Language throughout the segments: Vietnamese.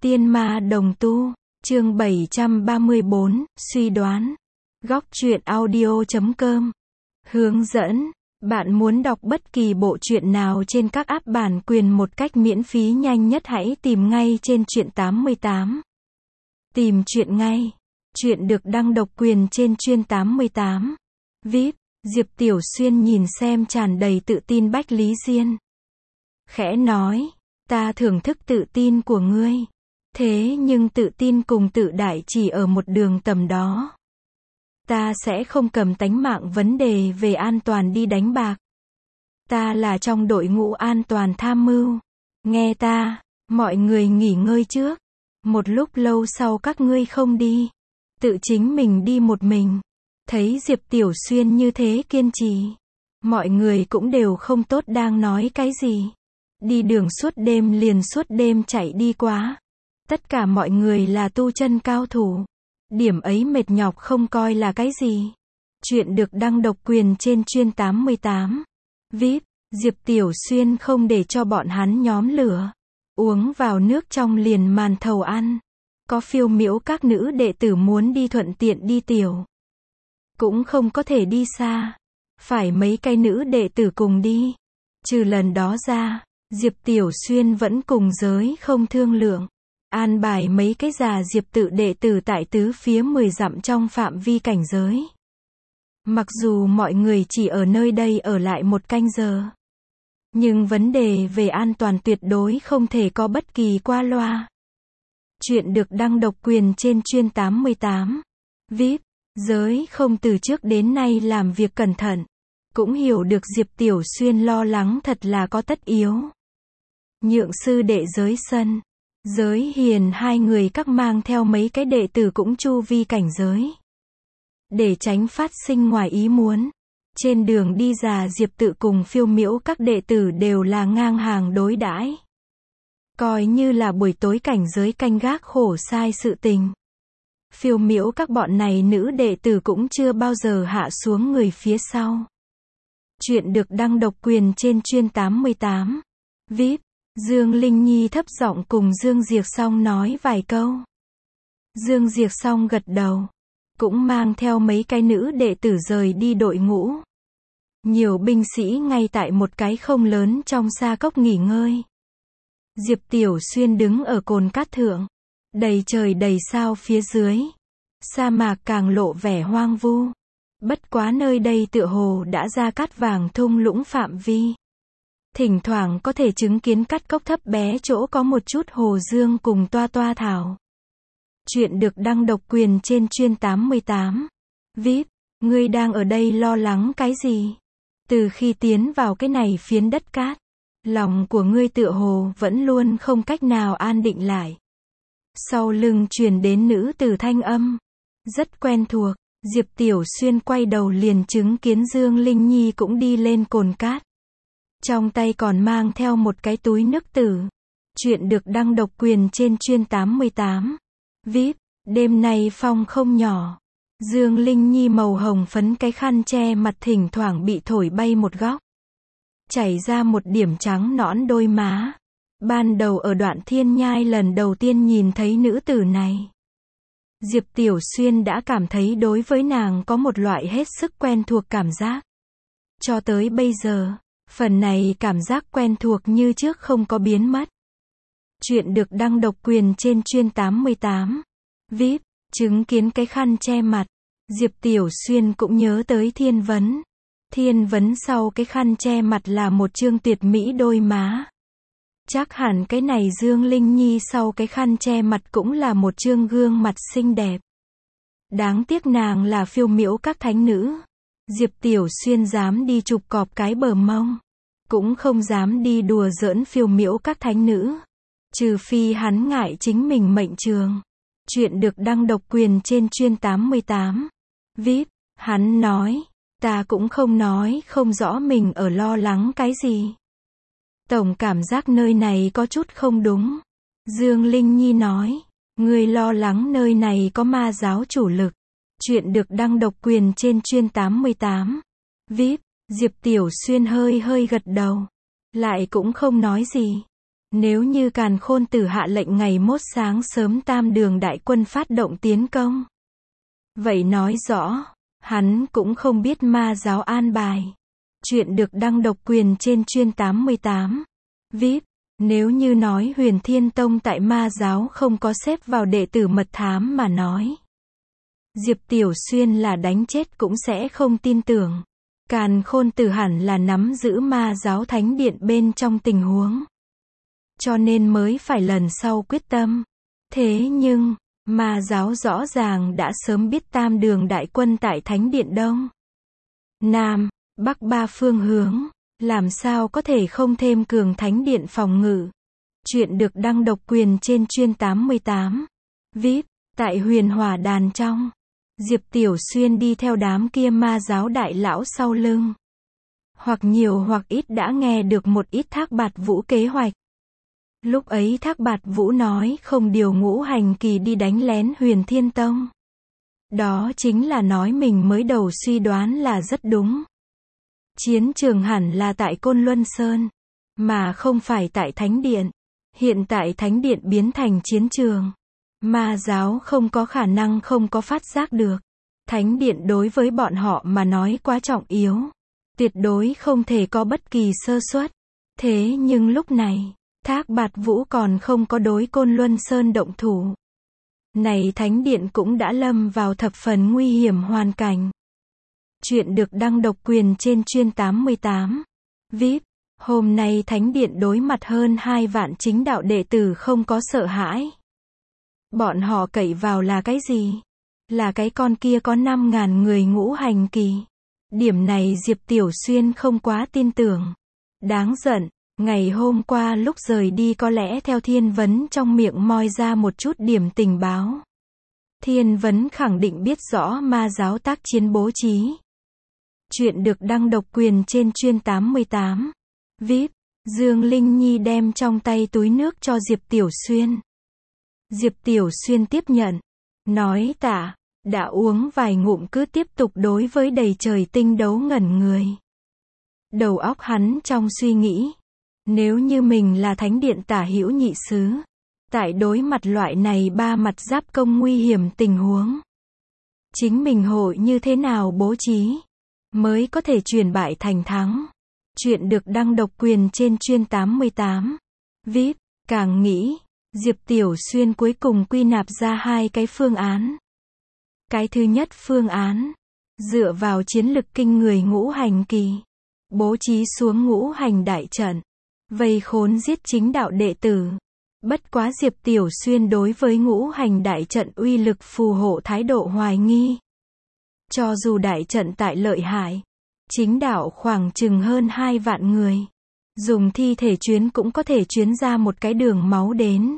Tiên ma đồng tu, chương 734, suy đoán. Góc truyện audio.com. Hướng dẫn. Bạn muốn đọc bất kỳ bộ truyện nào trên các app bản quyền một cách miễn phí nhanh nhất, hãy tìm ngay trên Truyện 88. Tìm truyện ngay. Truyện được đăng độc quyền trên Truyện 88. VIP. Diệp Tiểu Xuyên nhìn xem tràn đầy tự tin Bách Lý Diên. Khẽ nói, ta thưởng thức tự tin của ngươi. Thế nhưng tự tin cùng tự đại chỉ ở một đường tầm đó. Ta sẽ không cầm tánh mạng vấn đề về an toàn đi đánh bạc. Ta là trong đội ngũ an toàn tham mưu. Nghe ta, mọi người nghỉ ngơi trước. Một lúc lâu sau các ngươi không đi. Tự chính mình đi một mình. Thấy Diệp Tiểu Xuyên như thế kiên trì. Mọi người cũng đều không tốt đang nói cái gì. Đi đường suốt đêm liền suốt đêm chạy đi quá. Tất cả mọi người là tu chân cao thủ. Điểm ấy mệt nhọc không coi là cái gì. Chuyện được đăng độc quyền trên Truyện 88. VIP. Diệp Tiểu Xuyên không để cho bọn hắn nhóm lửa. Uống vào nước trong liền màn thầu ăn. Có phiêu miễu các nữ đệ tử muốn đi thuận tiện đi tiểu. Cũng không có thể đi xa. Phải mấy cái nữ đệ tử cùng đi. Trừ lần đó ra, Diệp Tiểu Xuyên vẫn cùng giới không thương lượng. An bài mấy cái già Diệp tự đệ tử tại tứ phía 10 dặm trong phạm vi cảnh giới. Mặc dù mọi người chỉ ở nơi đây ở lại 1 canh giờ. Nhưng vấn đề về an toàn tuyệt đối không thể có bất kỳ qua loa. Chuyện được đăng độc quyền trên Truyện 88. VIP. Giới không từ trước đến nay làm việc cẩn thận. Cũng hiểu được Diệp Tiểu Xuyên lo lắng thật là có tất yếu. Nhượng sư đệ giới sân. Giới hiền hai người các mang theo mấy cái đệ tử cũng chu vi cảnh giới. Để tránh phát sinh ngoài ý muốn. Trên đường đi già Diệp tự cùng phiêu miễu các đệ tử đều là ngang hàng đối đãi. Coi như là buổi tối cảnh giới canh gác khổ sai sự tình. Phiêu miễu các bọn này nữ đệ tử cũng chưa bao giờ hạ xuống người phía sau. Chuyện được đăng độc quyền trên Truyện 88. VIP. Dương Linh Nhi thấp giọng cùng Dương Diệc Song nói vài câu. Dương Diệc Song gật đầu. Cũng mang theo mấy cái nữ đệ tử rời đi đội ngũ. Nhiều binh sĩ ngay tại một cái không lớn trong sa cốc nghỉ ngơi. Diệp Tiểu Xuyên đứng ở cồn cát thượng. Đầy trời đầy sao phía dưới. Sa mạc càng lộ vẻ hoang vu. Bất quá nơi đây tựa hồ đã ra cát vàng thung lũng phạm vi. Thỉnh thoảng có thể chứng kiến cát cốc thấp bé chỗ có một chút hồ dương cùng toa toa thảo. Chuyện được đăng độc quyền trên Truyện 88. VIP. Ngươi đang ở đây lo lắng cái gì? Từ khi tiến vào cái này phiến đất cát, lòng của ngươi tựa hồ vẫn luôn không cách nào an định lại. Sau lưng truyền đến nữ tử thanh âm. Rất quen thuộc. Diệp Tiểu Xuyên quay đầu liền chứng kiến Dương Linh Nhi cũng đi lên cồn cát. Trong tay còn mang theo một cái túi nước tử. Chuyện được đăng độc quyền trên Truyện 88. VIP. Đêm nay phong không nhỏ. Dương Linh Nhi màu hồng phấn cái khăn che mặt thỉnh thoảng bị thổi bay một góc. Chảy ra một điểm trắng nõn đôi má. Ban đầu ở Đoạn Thiên Nhai lần đầu tiên nhìn thấy nữ tử này. Diệp Tiểu Xuyên đã cảm thấy đối với nàng có một loại hết sức quen thuộc cảm giác. Cho tới bây giờ, phần này cảm giác quen thuộc như trước không có biến mất. Chuyện được đăng độc quyền trên Truyện 88. VIP. Chứng kiến cái khăn che mặt. Diệp Tiểu Xuyên cũng nhớ tới Thiên Vấn. Thiên Vấn sau cái khăn che mặt là một trương tuyệt mỹ đôi má. Chắc hẳn cái này Dương Linh Nhi sau cái khăn che mặt cũng là một trương gương mặt xinh đẹp. Đáng tiếc nàng là phiêu miễu các thánh nữ. Diệp Tiểu Xuyên dám đi chụp cọp cái bờ mông. Cũng không dám đi đùa giỡn phiêu miễu các thánh nữ. Trừ phi hắn ngại chính mình mệnh trường. Chuyện được đăng độc quyền trên Truyện 88. VIP. Hắn nói, ta cũng không nói không rõ mình ở lo lắng cái gì. Tổng cảm giác nơi này có chút không đúng. Dương Linh Nhi nói, ngươi lo lắng nơi này có ma giáo chủ lực. Chuyện được đăng độc quyền trên Truyện 88. VIP. Diệp Tiểu Xuyên hơi hơi gật đầu. Lại cũng không nói gì. Nếu như Càn Khôn Tử hạ lệnh ngày mốt sáng sớm Tam Đường đại quân phát động tiến công, vậy nói rõ, hắn cũng không biết ma giáo an bài. Chuyện được đăng độc quyền trên chuyên 88. VIP. Nếu như nói Huyền Thiên Tông tại ma giáo không có xếp vào đệ tử mật thám mà nói, Diệp Tiểu Xuyên là đánh chết cũng sẽ không tin tưởng. Càn Khôn Tử hẳn là nắm giữ ma giáo thánh điện bên trong tình huống, cho nên mới phải lần sau quyết tâm. Thế nhưng, ma giáo rõ ràng đã sớm biết Tam Đường đại quân tại thánh điện Đông, Nam, Bắc ba phương hướng, làm sao có thể không thêm cường thánh điện phòng ngự. Chuyện được đăng độc quyền trên chuyên 88. VIP. Tại Huyền Hỏa Đàn trong, Diệp Tiểu Xuyên đi theo đám kia ma giáo đại lão sau lưng. Hoặc nhiều hoặc ít đã nghe được một ít Thác Bạt Vũ kế hoạch. Lúc ấy Thác Bạt Vũ nói không điều Ngũ Hành Kỳ đi đánh lén Huyền Thiên Tông. Đó chính là nói mình mới đầu suy đoán là rất đúng. Chiến trường hẳn là tại Côn Luân Sơn, mà không phải tại Thánh Điện. Hiện tại Thánh Điện biến thành chiến trường. Ma giáo không có khả năng không có phát giác được. Thánh Điện đối với bọn họ mà nói quá trọng yếu. Tuyệt đối không thể có bất kỳ sơ suất. Thế nhưng lúc này, Thác Bạt Vũ còn không có đối Côn Luân Sơn động thủ. Này Thánh Điện cũng đã lâm vào thập phần nguy hiểm hoàn cảnh. Chuyện được đăng độc quyền trên chuyên 88. VIP. Hôm nay Thánh Điện đối mặt hơn 2 vạn chính đạo đệ tử không có sợ hãi. Bọn họ cậy vào là cái gì? Là cái con kia có 5.000 người Ngũ Hành Kỳ. Điểm này Diệp Tiểu Xuyên không quá tin tưởng. Đáng giận, ngày hôm qua lúc rời đi có lẽ theo Thiên Vấn trong miệng moi ra một chút điểm tình báo. Thiên Vấn khẳng định biết rõ ma giáo tác chiến bố trí. Chuyện được đăng độc quyền trên chuyên 88. VIP. Dương Linh Nhi đem trong tay túi nước cho Diệp Tiểu Xuyên. Diệp Tiểu Xuyên tiếp nhận. Nói tạ, đã uống vài ngụm cứ tiếp tục đối với đầy trời tinh đấu ngẩn người. Đầu óc hắn trong suy nghĩ. Nếu như mình là Thánh Điện Tả Hữu Nhị Sứ, tại đối mặt loại này ba mặt giáp công nguy hiểm tình huống, chính mình hội như thế nào bố trí mới có thể chuyển bại thành thắng. Chuyện được đăng độc quyền trên chuyên 88. VIP. Càng nghĩ, Diệp Tiểu Xuyên cuối cùng quy nạp ra 2 cái phương án. Cái thứ nhất phương án, dựa vào chiến lực kinh người Ngũ Hành Kỳ, bố trí xuống Ngũ Hành đại trận, vây khốn giết chính đạo đệ tử. Bất quá Diệp Tiểu Xuyên đối với Ngũ Hành đại trận uy lực phù hộ thái độ hoài nghi. Cho dù đại trận tại lợi hại, chính đạo khoảng chừng hơn 2 vạn người, dùng thi thể chuyến cũng có thể chuyến ra một cái đường máu đến.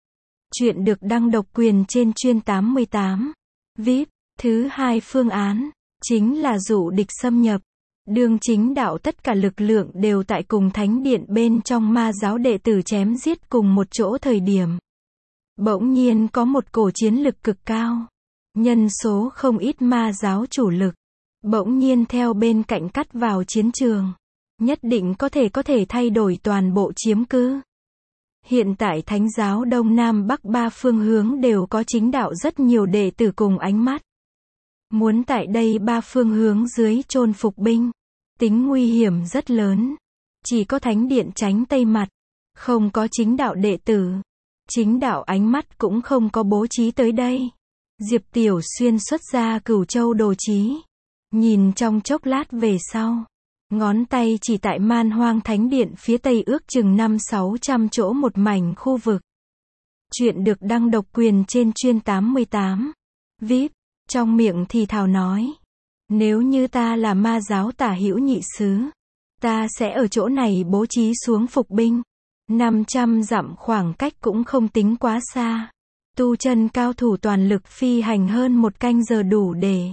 Chuyện được đăng độc quyền trên chuyên 88. VIP. Thứ hai phương án, chính là dụ địch xâm nhập. Đương chính đạo tất cả lực lượng đều tại cùng Thánh Điện bên trong ma giáo đệ tử chém giết cùng một chỗ thời điểm. Bỗng nhiên có một cổ chiến lực cực cao. Nhân số không ít ma giáo chủ lực. Bỗng nhiên theo bên cạnh cắt vào chiến trường. Nhất định có thể thay đổi toàn bộ chiếm cứ. Hiện tại Thánh giáo Đông Nam Bắc ba phương hướng đều có chính đạo rất nhiều đệ tử cùng ánh mắt. Muốn tại đây ba phương hướng dưới chôn phục binh, tính nguy hiểm rất lớn. Chỉ có Thánh Điện tránh tây mặt, không có chính đạo đệ tử. Chính đạo ánh mắt cũng không có bố trí tới đây. Diệp Tiểu Xuyên xuất ra Cửu Châu đồ chí. Nhìn trong chốc lát về sau, ngón tay chỉ tại Man Hoang Thánh Điện phía tây ước chừng 500-600 chỗ một mảnh khu vực. Chuyện được đăng độc quyền trên chuyên 88. VIP. Trong miệng thì thào nói, nếu như ta là ma giáo Tả Hữu Nhị Sứ, ta sẽ ở chỗ này bố trí xuống phục binh. 500 dặm khoảng cách cũng không tính quá xa. Tu chân cao thủ toàn lực phi hành hơn 1 canh giờ đủ để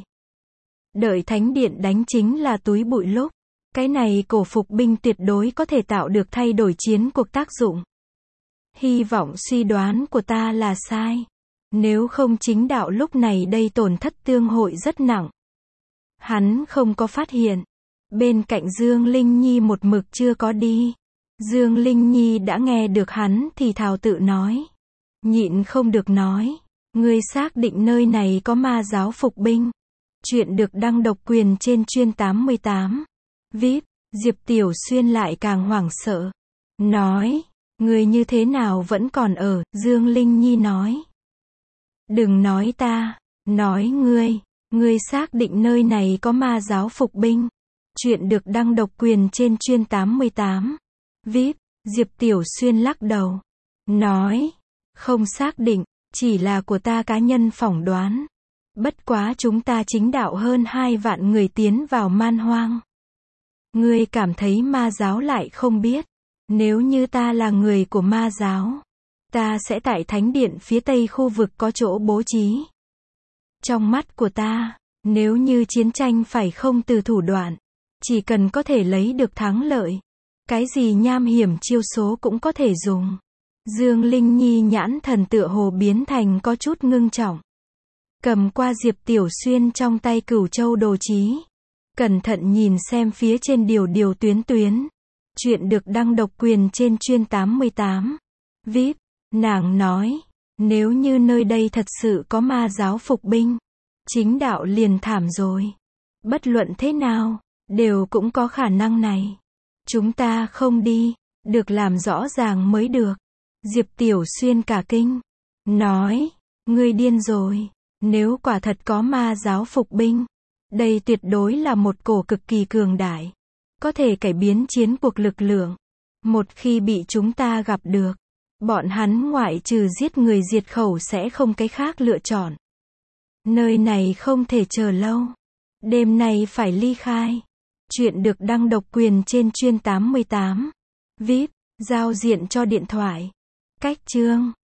đợi Thánh Điện đánh chính là túi bụi lúc. Cái này cổ phục binh tuyệt đối có thể tạo được thay đổi chiến cuộc tác dụng. Hy vọng suy đoán của ta là sai. Nếu không chính đạo lúc này đây tổn thất tương hội rất nặng. Hắn không có phát hiện. Bên cạnh Dương Linh Nhi một mực chưa có đi. Dương Linh Nhi đã nghe được hắn thì thào tự nói. Nhịn không được nói. Ngươi xác định nơi này có ma giáo phục binh. Chuyện được đăng độc quyền trên chuyên 88. VIP, Diệp Tiểu Xuyên lại càng hoảng sợ. Nói, ngươi như thế nào vẫn còn ở, Dương Linh Nhi nói. Đừng nói ta, nói ngươi xác định nơi này có ma giáo phục binh. Chuyện được đăng độc quyền trên chuyên 88. VIP, Diệp Tiểu Xuyên lắc đầu. Nói, không xác định, chỉ là của ta cá nhân phỏng đoán. Bất quá chúng ta chính đạo hơn 2 vạn người tiến vào man hoang. Ngươi cảm thấy ma giáo lại không biết. Nếu như ta là người của ma giáo, ta sẽ tại thánh điện phía tây khu vực có chỗ bố trí. Trong mắt của ta, nếu như chiến tranh phải không từ thủ đoạn, chỉ cần có thể lấy được thắng lợi, cái gì nham hiểm chiêu số cũng có thể dùng. Dương Linh Nhi nhãn thần tựa hồ biến thành có chút ngưng trọng. Cầm qua Diệp Tiểu Xuyên trong tay Cửu Châu đồ chí. Cẩn thận nhìn xem phía trên điều tuyến. Chuyện được đăng độc quyền trên chuyên 88. VIP, nàng nói, nếu như nơi đây thật sự có ma giáo phục binh, chính đạo liền thảm rồi. Bất luận thế nào, đều cũng có khả năng này. Chúng ta không đi, được làm rõ ràng mới được. Diệp Tiểu Xuyên cả kinh. Nói, ngươi điên rồi. Nếu quả thật có ma giáo phục binh, đây tuyệt đối là một cổ cực kỳ cường đại. Có thể cải biến chiến cuộc lực lượng. Một khi bị chúng ta gặp được, bọn hắn ngoại trừ giết người diệt khẩu sẽ không cái khác lựa chọn. Nơi này không thể chờ lâu. Đêm nay phải ly khai. Chuyện được đăng độc quyền trên chuyên 88. VIP, giao diện cho điện thoại. Cách chương